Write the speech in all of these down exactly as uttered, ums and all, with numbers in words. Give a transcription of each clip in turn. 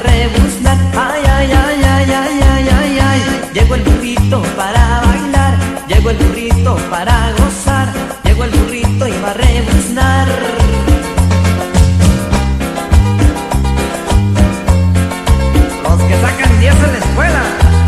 rebuznar. Ay, ay, ay, ay, ay, ay, ay, ay. Llegó el burrito para bailar, llegó el burrito para gozar, llegó el burrito y va a rebuznar. Los que sacan diez en la escuela.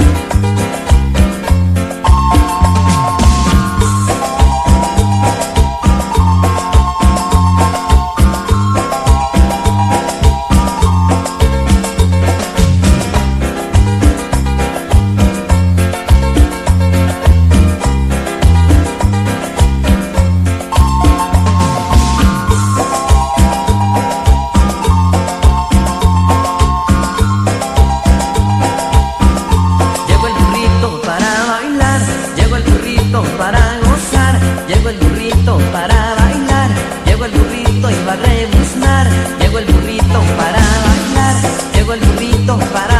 Para gozar, llegó el burrito para bailar, llegó el burrito y va a rebuznar, llegó el burrito para bailar, llegó el burrito para